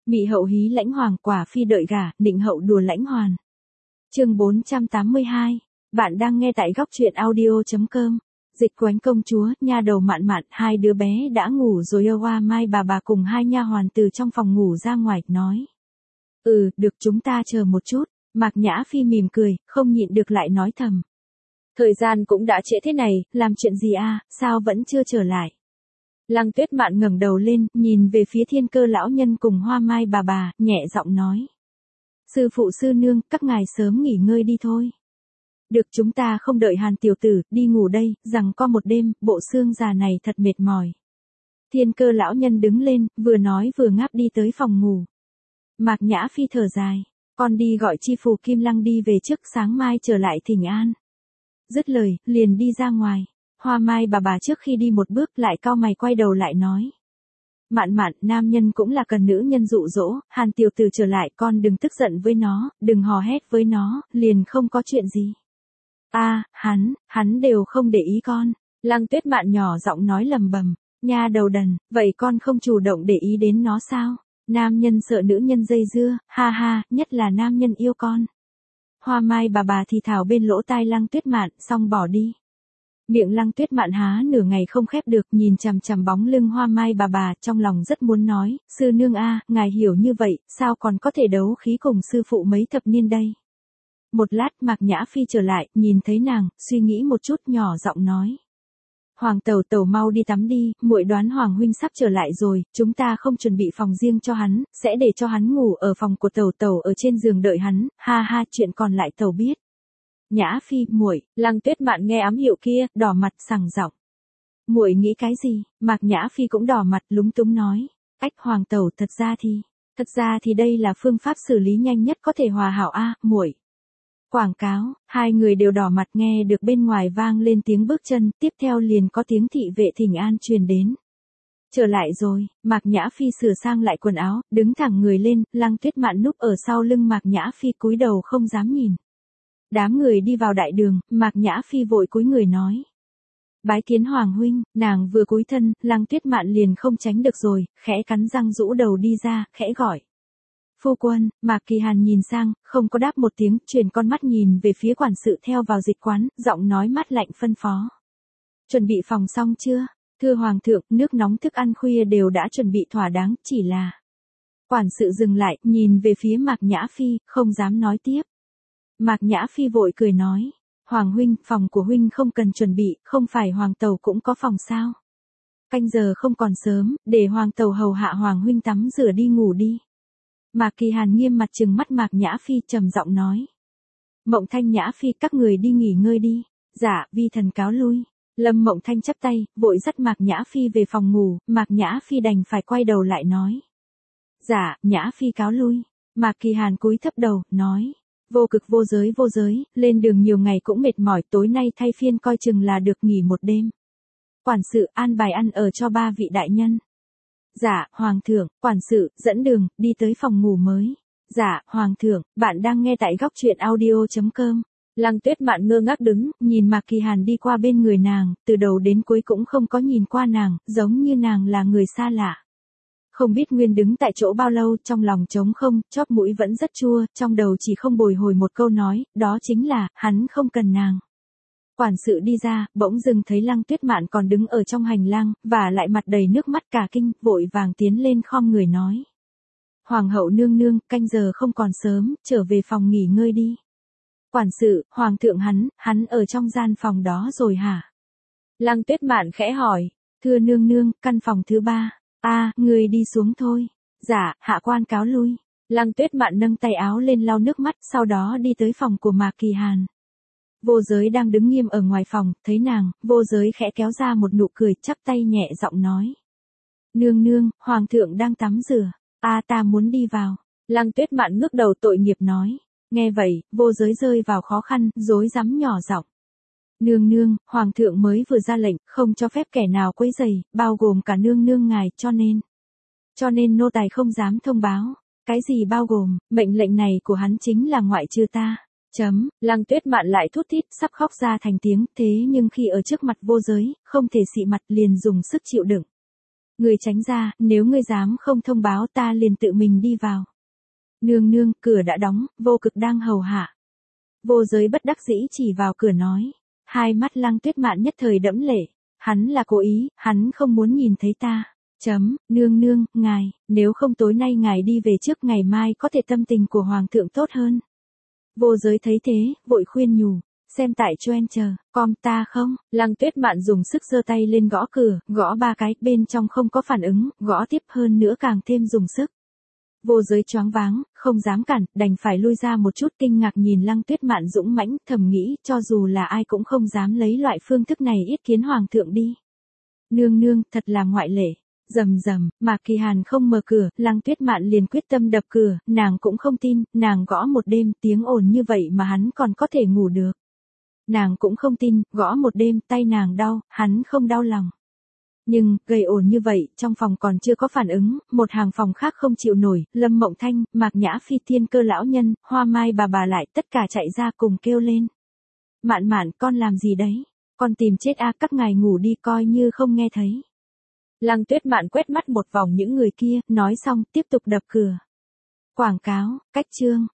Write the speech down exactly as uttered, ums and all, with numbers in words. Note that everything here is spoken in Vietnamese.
Mị hậu hí lãnh hoàng, quả phi đợi gả, định hậu đùa lãnh hoàn. Chương bốn trăm tám mươi hai. Bạn đang nghe tại góc truyện audio chấm com. Dịch Quánh công chúa, nha đầu Mạn Mạn, hai đứa bé đã ngủ rồi. Hoa Mai bà bà cùng hai nha hoàn từ trong phòng ngủ ra ngoài, nói. Ừ, được, chúng ta chờ một chút. Mạc Nhã Phi mỉm cười, không nhịn được lại nói thầm. Thời gian cũng đã trễ thế này, làm chuyện gì à, sao vẫn chưa trở lại? Lăng Tuyết Mạn ngẩng đầu lên, nhìn về phía Thiên Cơ lão nhân cùng Hoa Mai bà bà, nhẹ giọng nói. Sư phụ sư nương, các ngài sớm nghỉ ngơi đi thôi. Được, chúng ta không đợi Hàn tiểu tử, đi ngủ đây, rằng có một đêm, bộ xương già này thật mệt mỏi. Thiên Cơ lão nhân đứng lên, vừa nói vừa ngáp đi tới phòng ngủ. Mạc Nhã Phi thở dài, con đi gọi chi phủ Kim Lăng đi về trước, sáng mai trở lại thỉnh an. Dứt lời, liền đi ra ngoài. Hoa Mai bà bà trước khi đi một bước lại cau mày quay đầu lại nói. Mạn Mạn, nam nhân cũng là cần nữ nhân dụ dỗ, Hàn tiểu tử trở lại, con đừng tức giận với nó, đừng hò hét với nó, liền không có chuyện gì. A, à, hắn, hắn đều không để ý con. Lăng Tuyết Mạn nhỏ giọng nói lầm bầm, nha đầu đần, vậy con không chủ động để ý đến nó sao? Nam nhân sợ nữ nhân dây dưa, ha ha, nhất là nam nhân yêu con. Hoa Mai bà bà thì thào bên lỗ tai Lăng Tuyết Mạn, xong bỏ đi. Miệng Lăng Tuyết Mạn há nửa ngày không khép được, nhìn chằm chằm bóng lưng Hoa Mai bà bà, trong lòng rất muốn nói, sư nương a, ngài hiểu như vậy, sao còn có thể đấu khí cùng sư phụ mấy thập niên đây? Một lát Mạc Nhã Phi trở lại, nhìn thấy nàng, suy nghĩ một chút, nhỏ giọng nói. Hoàng tẩu tẩu mau đi tắm đi, muội đoán Hoàng huynh sắp trở lại rồi, chúng ta không chuẩn bị phòng riêng cho hắn, sẽ để cho hắn ngủ ở phòng của tẩu tẩu ở trên giường đợi hắn, ha ha, chuyện còn lại tẩu biết. Nhã Phi, muội, Lăng Tuyết Mạn nghe ám hiệu kia, đỏ mặt sằng giọng. Muội nghĩ cái gì? Mạc Nhã Phi cũng đỏ mặt, lúng túng nói. Ách, hoàng tẩu, thật ra thì, thật ra thì đây là phương pháp xử lý nhanh nhất có thể hòa hảo a, muội. Quảng cáo, hai người đều đỏ mặt, nghe được bên ngoài vang lên tiếng bước chân, tiếp theo liền có tiếng thị vệ thỉnh an truyền đến. Trở lại rồi, Mạc Nhã Phi sửa sang lại quần áo, đứng thẳng người lên, Lăng Tuyết Mạn núp ở sau lưng Mạc Nhã Phi cúi đầu không dám nhìn. Đám người đi vào đại đường, Mạc Nhã Phi vội cúi người nói. Bái kiến Hoàng huynh, nàng vừa cúi thân, Lăng Tuyết Mạn liền không tránh được rồi, khẽ cắn răng rũ đầu đi ra, khẽ gọi. Phu quân, Mạc Kỳ Hàn nhìn sang, không có đáp một tiếng, chuyển con mắt nhìn về phía quản sự theo vào dịch quán, giọng nói mát lạnh phân phó. Chuẩn bị phòng xong chưa? Thưa Hoàng thượng, nước nóng thức ăn khuya đều đã chuẩn bị thỏa đáng, chỉ là... Quản sự dừng lại, nhìn về phía Mạc Nhã Phi, không dám nói tiếp. Mạc Nhã Phi vội cười nói. Hoàng huynh, phòng của huynh không cần chuẩn bị, không phải Hoàng tẩu cũng có phòng sao? Canh giờ không còn sớm, để Hoàng tẩu hầu hạ Hoàng huynh tắm rửa đi ngủ đi. Mạc Kỳ Hàn nghiêm mặt trừng mắt Mạc Nhã Phi, trầm giọng nói. Mộng Thanh, Nhã Phi, các người đi nghỉ ngơi đi. Dạ, vi thần cáo lui. Lâm Mộng Thanh chắp tay, vội dắt Mạc Nhã Phi về phòng ngủ, Mạc Nhã Phi đành phải quay đầu lại nói. Dạ, Nhã Phi cáo lui. Mạc Kỳ Hàn cúi thấp đầu, nói. Vô cực vô giới vô giới, lên đường nhiều ngày cũng mệt mỏi, tối nay thay phiên coi chừng là được nghỉ một đêm. Quản sự an bài ăn ở cho ba vị đại nhân. Dạ, Hoàng thượng, quản sự, dẫn đường, đi tới phòng ngủ mới. Dạ, Hoàng thượng, bạn đang nghe tại góc truyện audio chấm com. Lăng Tuyết Mạn ngơ ngác đứng, nhìn Mạc Kỳ Hàn đi qua bên người nàng, từ đầu đến cuối cũng không có nhìn qua nàng, giống như nàng là người xa lạ. Không biết nguyên đứng tại chỗ bao lâu, trong lòng trống không, chóp mũi vẫn rất chua, trong đầu chỉ không bồi hồi một câu nói, đó chính là, hắn không cần nàng. Quản sự đi ra, bỗng dưng thấy Lăng Tuyết Mạn còn đứng ở trong hành lang, và lại mặt đầy nước mắt cả kinh, vội vàng tiến lên khom người nói. Hoàng hậu nương nương, canh giờ không còn sớm, trở về phòng nghỉ ngơi đi. Quản sự, Hoàng thượng hắn, hắn ở trong gian phòng đó rồi hả? Lăng Tuyết Mạn khẽ hỏi, thưa nương nương, căn phòng thứ ba. A, à, người đi xuống thôi. Dạ, hạ quan cáo lui. Lăng Tuyết Mạn nâng tay áo lên lau nước mắt, sau đó đi tới phòng của Mạc Kỳ Hàn. Vô giới đang đứng nghiêm ở ngoài phòng, thấy nàng, vô giới khẽ kéo ra một nụ cười, chắp tay nhẹ giọng nói. Nương nương, Hoàng thượng đang tắm rửa. A à, ta muốn đi vào. Lăng Tuyết Mạn ngước đầu tội nghiệp nói. Nghe vậy, vô giới rơi vào khó khăn, rối rắm nhỏ giọng. Nương nương, Hoàng thượng mới vừa ra lệnh, không cho phép kẻ nào quấy rầy, bao gồm cả nương nương ngài, cho nên. Cho nên nô tài không dám thông báo. Cái gì bao gồm, mệnh lệnh này của hắn chính là ngoại trừ ta. Chấm, Lăng Tuyết Mạn lại thút thít, sắp khóc ra thành tiếng, thế nhưng khi ở trước mặt vô giới, không thể xị mặt liền dùng sức chịu đựng. Người tránh ra, nếu ngươi dám không thông báo ta liền tự mình đi vào. Nương nương, cửa đã đóng, vô cực đang hầu hạ. Vô giới bất đắc dĩ chỉ vào cửa nói. Hai mắt Lăng Tuyết Mạn nhất thời đẫm lệ. Hắn là cố ý, hắn không muốn nhìn thấy ta. Chấm, nương nương, ngài, nếu không tối nay ngài đi về trước, ngày mai có thể tâm tình của hoàng thượng tốt hơn. Vô giới thấy thế, vội khuyên nhủ. Xem tại cho en chờ, com ta không, Lăng Tuyết Mạn dùng sức giơ tay lên gõ cửa, gõ ba cái, bên trong không có phản ứng, gõ tiếp hơn nữa càng thêm dùng sức. Vô giới choáng váng, không dám cản, đành phải lui ra một chút, kinh ngạc nhìn Lăng Tuyết Mạn dũng mãnh, thầm nghĩ, cho dù là ai cũng không dám lấy loại phương thức này yết kiến hoàng thượng đi. Nương nương, thật là ngoại lệ. Rầm rầm, mà Kỳ Hàn không mở cửa, Lăng Tuyết Mạn liền quyết tâm đập cửa, nàng cũng không tin, nàng gõ một đêm, tiếng ồn như vậy mà hắn còn có thể ngủ được. Nàng cũng không tin, gõ một đêm, tay nàng đau, hắn không đau lòng. Nhưng, gây ồn như vậy, trong phòng còn chưa có phản ứng, một hàng phòng khác không chịu nổi, Lâm Mộng Thanh, Mạc Nhã Phi, Thiên Cơ lão nhân, Hoa Mai bà bà lại, tất cả chạy ra cùng kêu lên. Mạn Mạn, con làm gì đấy? Con tìm chết a, các ngài ngủ đi, coi như không nghe thấy. Lăng Tuyết Mạn quét mắt một vòng những người kia, nói xong, tiếp tục đập cửa. Quảng cáo, cách chương.